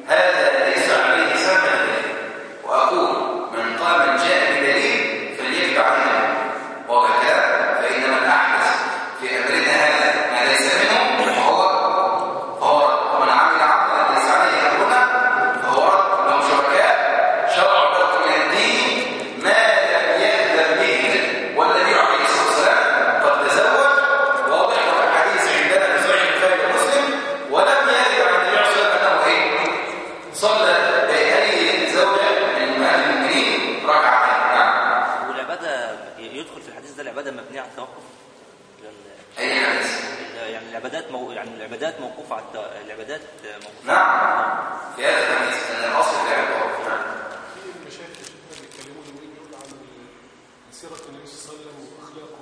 هذا ليس عليه سبب، وأقول من قال من جاء بدليل فليتبع عنه وهكذا، فإنما الأحدث في أمرنا هذا ما ليس منه فهو رد، ومن عمل عملا ليس عليه أمرنا فهو رد. لهم شركاء شرعوا لكم من الدين ما لم يأذن به والنبي عليه الصلاة والسلام قد تزوج، واضح في الحديث عندنا في صحيح البخاري ومسلم، ولم يرد عن النبي عليه الصلاة والسلام أنه صلى بأي زوجة من أهل المؤمنين ركعتين. نعم. والعبادة يدخل في الحديث ده العبادة مبنية على التوقف؟ أي حديث؟ يعني العبادات موقوفة على العبادات موقوفة. نعم. في هذا الحديث أن الأصل العبادة موقوف. نعم. في المشايخ اللي بيتكلموا يقولوا عن سيرة النبي صلى الله عليه وسلم وأخلاقه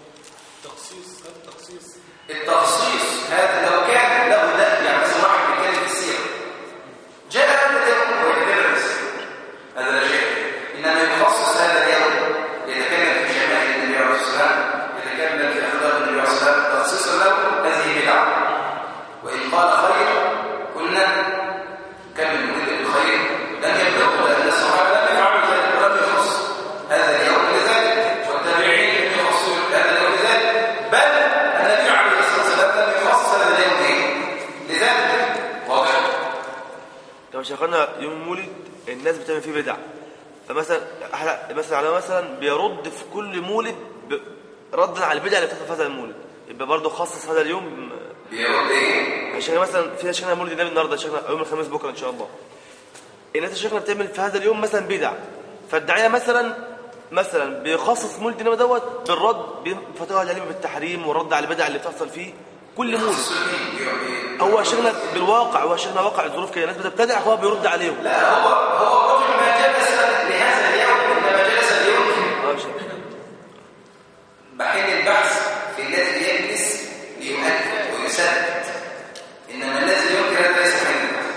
التخصيص هذا لو كان له ده، يعني مثلا واحد بيتكلم في السيرة جاء هذا اليوم ويتكلم في السيرة، هذا لا شيء، إنما يخصص هذا اليوم يتكلم في شمائل النبي عليه الصلاة والسلام، يتكلم في أخلاق النبي عليه الصلاة والسلام، تخصيصا له هذه بدعة. وإن قال خير كنا كمل نريد بالخير لم يبلغوا، لأن الصحابة لم يفعلوا ذلك ولم يخص هذا اليوم لذلك، والتابعين لم يخصوا هذا اليوم لذلك، بل النبي عليه الصلاة والسلام لم يخصص هذا اليوم لذلك. واضح؟ لو شغلنا يوم المولد الناس بتعمل فيه بدع، فمثلا مثلا بيرد في كل مولد ردا على البدع اللي بتحصل في هذا المولد، يبقى برضه خصص هذا اليوم بيرد ايه؟ عشان مثلا في شيخنا مولد النبي النهارده، شيخنا يوم الخميس بكره ان شاء الله، الناس شيخنا بتعمل في هذا اليوم مثلا بدع، فالداعيه مثلا بيخصص مولد النبي دوت بالرد بفتوى العلم بالتحريم والرد على البدع اللي بتحصل فيه كل مولد. هو شيخنا بالواقع، هو شيخنا واقع الظروف كده، الناس بتبتدع هو بيرد عليهم. لا هو الرجل ما جلس لهذا اليوم، انما جلس اليوم بحين البحث في الذي يجلس ليؤكد ويثبت، انما الذي ينكر هذا ليس حين البحث.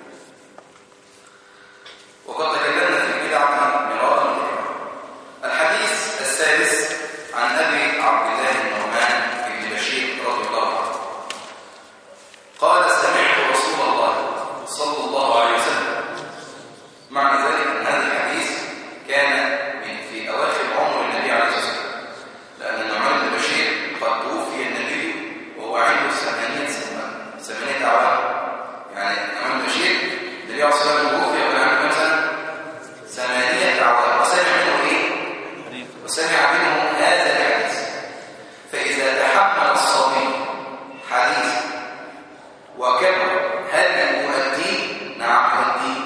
وقد تكلمنا في البدع مرارا. الحديث السادس عن ابي عبد الله النعمان بن بشير رضي الله عنه قال سمعت رسول الله صلى الله عليه وسلم. معنى ذلك ان هذا الحديث كان في اواخر عمر النبي عليه الصلاه والسلام، لان النعمان بن بشير قد توفي النبي وهو عنده 8 أعوام. يعني النعمان بن بشير النبي عليه الصلاه والسلام توفي وكان عنده كم سنه؟ 8 أعوام. وسمع منه ايه؟ وسمع منه هذا الحديث. فاذا تحمل الصبي حديث وكبر هل يؤديه؟ نعم يؤديه.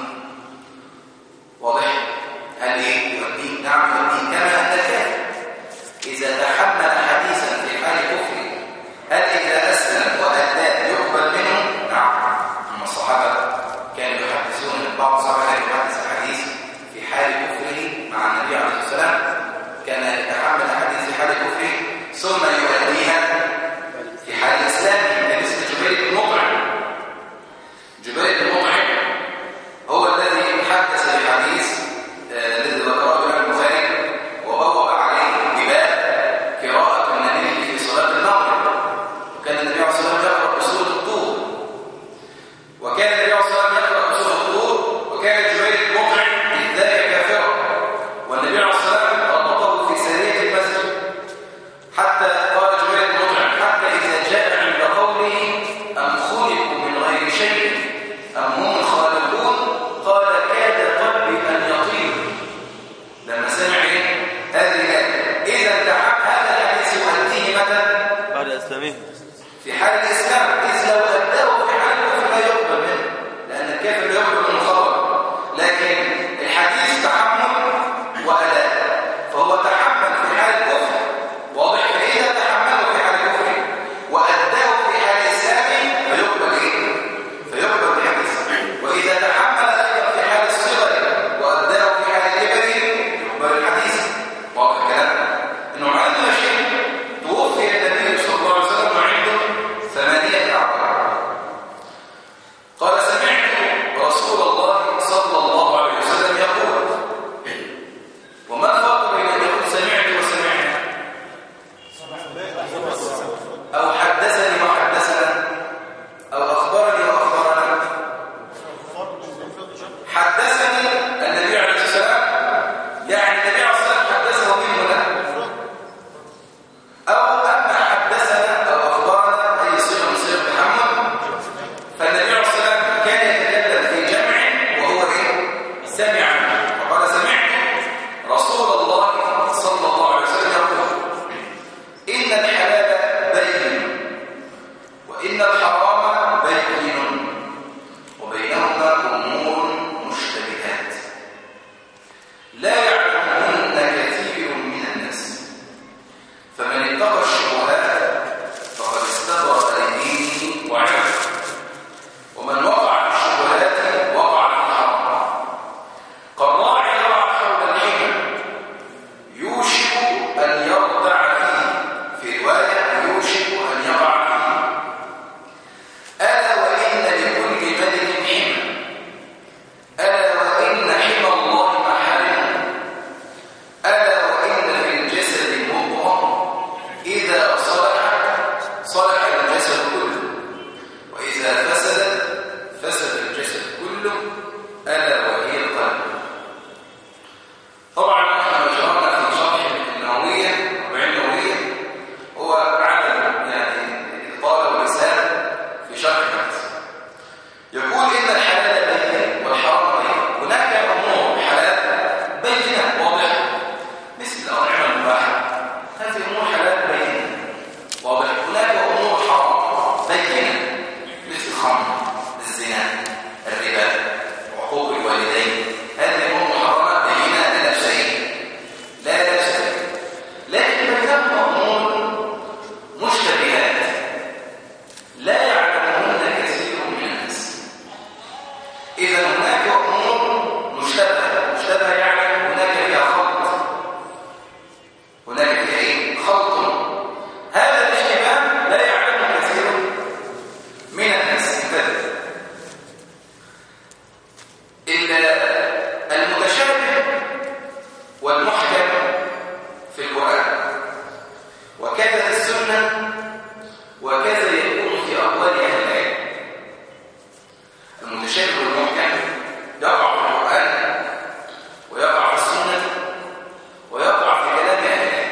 واضح؟ هل يؤديه؟ نعم يؤديه. كما أن الكافر إذا تحمل حديثا في حال كفره هل إذا أسلم وأداه يقبل منه؟ نعم. أما الصحابة كانوا يحدثون، بعض الصحابة كان يحدث حديث في حال كفره مع النبي عليه الصلاة والسلام، كان يتحمل حديث في حال كفره ثم يؤديها في حال إسلامه، كمثل جبير بن مطعم. جبير بن مطعم هو الذي حدث بحديث الذي ذكره ابن البخاري وبوب عليه بباب قراءة النبي في صلاة المغرب، وكان النبي عليه الصلاة والسلام يقرأ بسورة الطور، وكان النبي عليه الصلاة والسلام يقرأ بسورة الطور، وكان ألا وهي القلب. طبعا احنا شرحنا في شرح النووية والنووية هو عدم يعني الإطالة والإسهال في شرح الحديث. يقول إن الحلال بين والحرام بين. هناك أمور حلال بينة واضحة مثل الأطعمة المباحة، هذه أمور حلال بينة واضحة. هناك أمور حرام بينة مثل الخمر، الزنا، الربا، عقوق الوالدين، هذه أمور محرمة بينة لا لبس فيها، لا لبس فيها. لكن بينهم أمور مشتبهات لا يعلمهن كثير من الناس. إذا هناك أمور مشتبهة يعني هناك فيها خلط، هناك فيها إيه؟ خلط. هذا الاشتباه لا يعلمه كثير من الناس. المتشابه والمحكم في القرآن وكذا السنة وكذا يكون في أقوال أهل العلم. المتشابه والمحكم يقع في القرآن ويقع في السنة ويقع في كلام أهل العلم.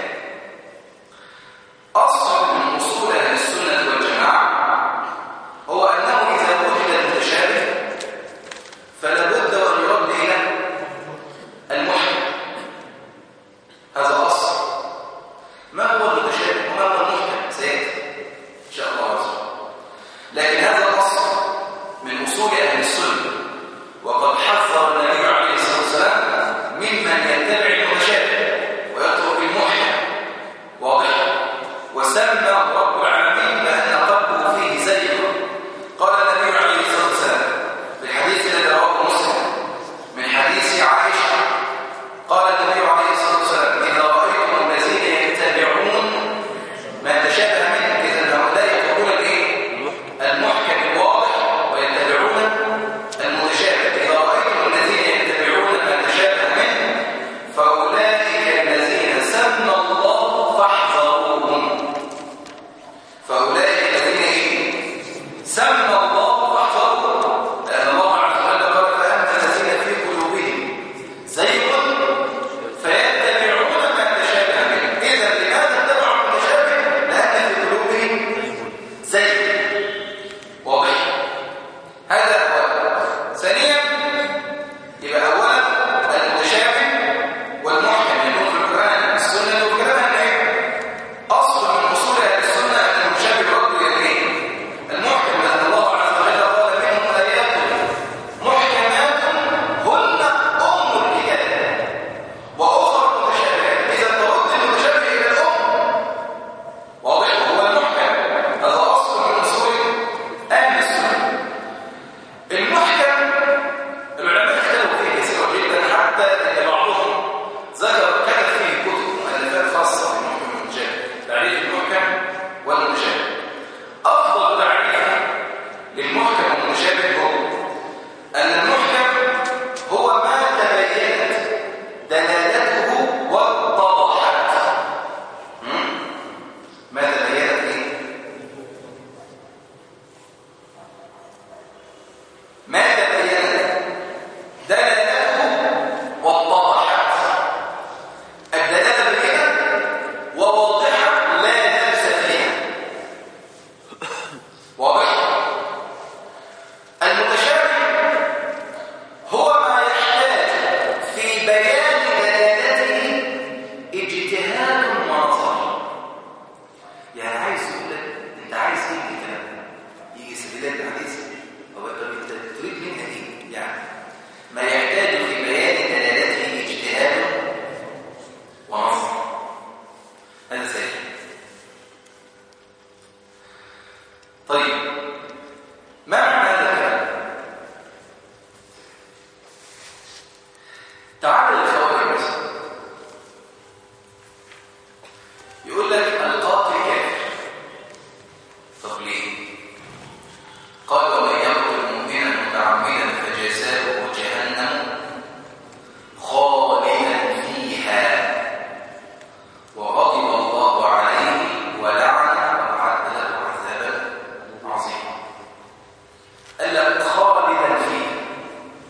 أصل من أصول أهل السنة والجماعة هو أنه إذا وجد المتشابه فلا بد أن يرد إلى المحكم. هذا أصل. ما هو المتشابه وما هو المحكم سيأتي إن شاء الله عز وجل. لكن هذا الأصل من أصول أهل السنة، وقد حذر النبي عليه الصلاة والسلام ممن يتبع المتشابه ويترك المحكم. واضح؟ وسمى رب العالمين بأن قلبه فيه زيغ. قال النبي عليه الصلاة والسلام في الحديث الذي رواه مسلم من حديث عائشة، قال النبي عليه الصلاة والسلام إذا رأيتم الذين يتبعون ما تشابه منه، إذا هؤلاء يتبعون الإيه؟ المحكم الواضح ويتبعون المتشابه. إذا رأيتم الذين يتبعون ما تشابه منه فأولئك الذين سمى الله فاحذروهم. فأولئك الذين سمى الله فاحذروهم، لأن الله عز وجل قال فأما الذين في قلوبهم زيغ فيتبعون ما تشابه منه. إذا لماذا اتبعوا المتشابه؟ لأن في قلوبهم زيغ. واضح؟ هذا أولا. ثانيا يبقى أولا المتشابه والمحكم يكون في القرآن السنة والكلام العلم. أصل من أصول أهل السنة أن المتشابه يرد إلى المحكم، لأن الله عز وجل قال منهم آيات محكمات هن أم الكتاب وأخرى متشابهات. إذا ترد المتشابه إلى الأم. واضح؟ هو المحكم. هذا أصل من أصول أهل السنة. المحكم العلماء اختلفوا فيه كثيرا جدا، حتى ان بعضهم ذكر كتب فيه كتب مؤلفات خاصه بالمحكم والمتشابه، تعريف المحكم والمتشابه. افضل تعريف للمحكم والمتشابه هو ان المحكم هو ما تبينت دلالته واتضحت. ما تبينت ايه؟ ما تبينت دلالته واتضحت. الدلالة بينة وواضحة لا لبس فيها. واضح؟ المتشابه هو ما يحتاج في بيان دلالته اجتهاد ونظر. يعني عايز يقول لك انت عايز ايه الكلام؟ يجي استدلال بالحديث او انت تريد منها ايه؟ يعني ما يحتاج في بيان دلالته اجتهاد ونظر. هذا سهل. طيب ما معنى هذا الكلام؟ تعال للخوارج مثلا. يقول لك القاتل كافر. طب ليه؟ قال ومن يقتل مؤمنا متعمدا فجزاؤه جهنم خالدا فيها وغضب الله عليه ولعنه وأعد له عذابا عظيما. قال لك خالدا فيها.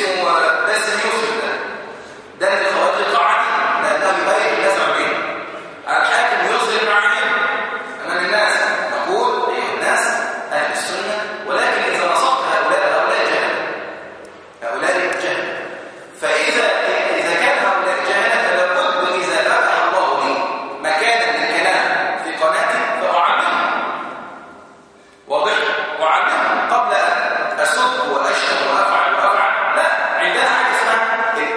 اسمه باسم يوسف ده من الخوارج القاعدين لانه يبين الناس عمين. الحاكم يظهر معين امام الناس. نقول ايها الناس اهل السنه، ولكن اذا نصبت هؤلاء جهل. فاذا كان هؤلاء جهله فلابد اذا فتح الله لي مكانا للكلام في قناتي فاعلمهم. واضح؟ اعلمهم قبل ان اسب واشتم وافعل. لا، عندنا حاجه اسمها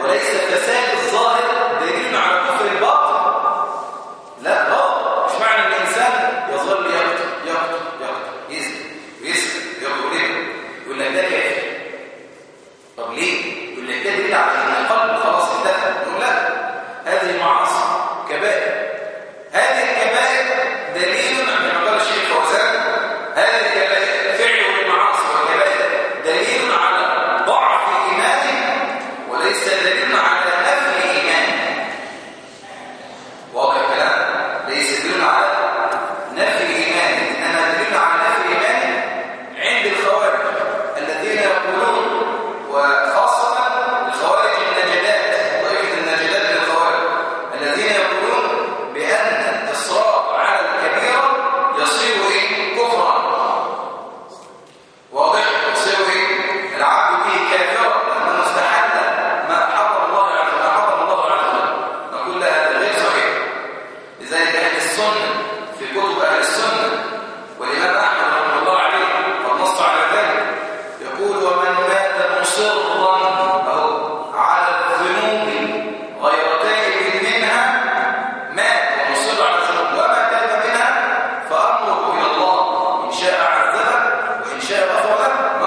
وليس فساد الظاهر دليل على كفر الباطن. لا غلط. مش معنى ان الانسان يظل يقتل يزني ويسرق ويقتل يقول لك ده كافر. طب ليه؟ يقول لك ده دليل على ان القلب خلاص انتهى. نقول لا، هذه معاصي كبائر. هذه الكبائر دليل كما قال الشيخ فوزان، هذه الكبائر فعل المعاصي والكبائر دليل على ضعف ايمانه وليس دليل على نفي ايمانه. واضح الكلام؟ ليس دليل على نفي ايمانه، انما دليل على نفي ايمانه عند الخوارج الذين يقولون، وخاصه الخوارج النجدات، طائفه النجدات من الخوارج الذين يقولون بان الاصرار على الكبيره يصير كفرا. واضح؟ يصير العبد به كافرا لانه استحل ما حرم الله عز وجل. نقول لا، هذا غير صحيح. لذلك اهل السنه في كتب اهل السنه والامام احمد رحمه الله عليه قد نص على ذلك، يقول ومن مات مصرا على الذنوب غير تائب منها مات ومصر على الذنوب وما تاب منها فامره الى الله، ان شاء عذبه وان شاء غفر له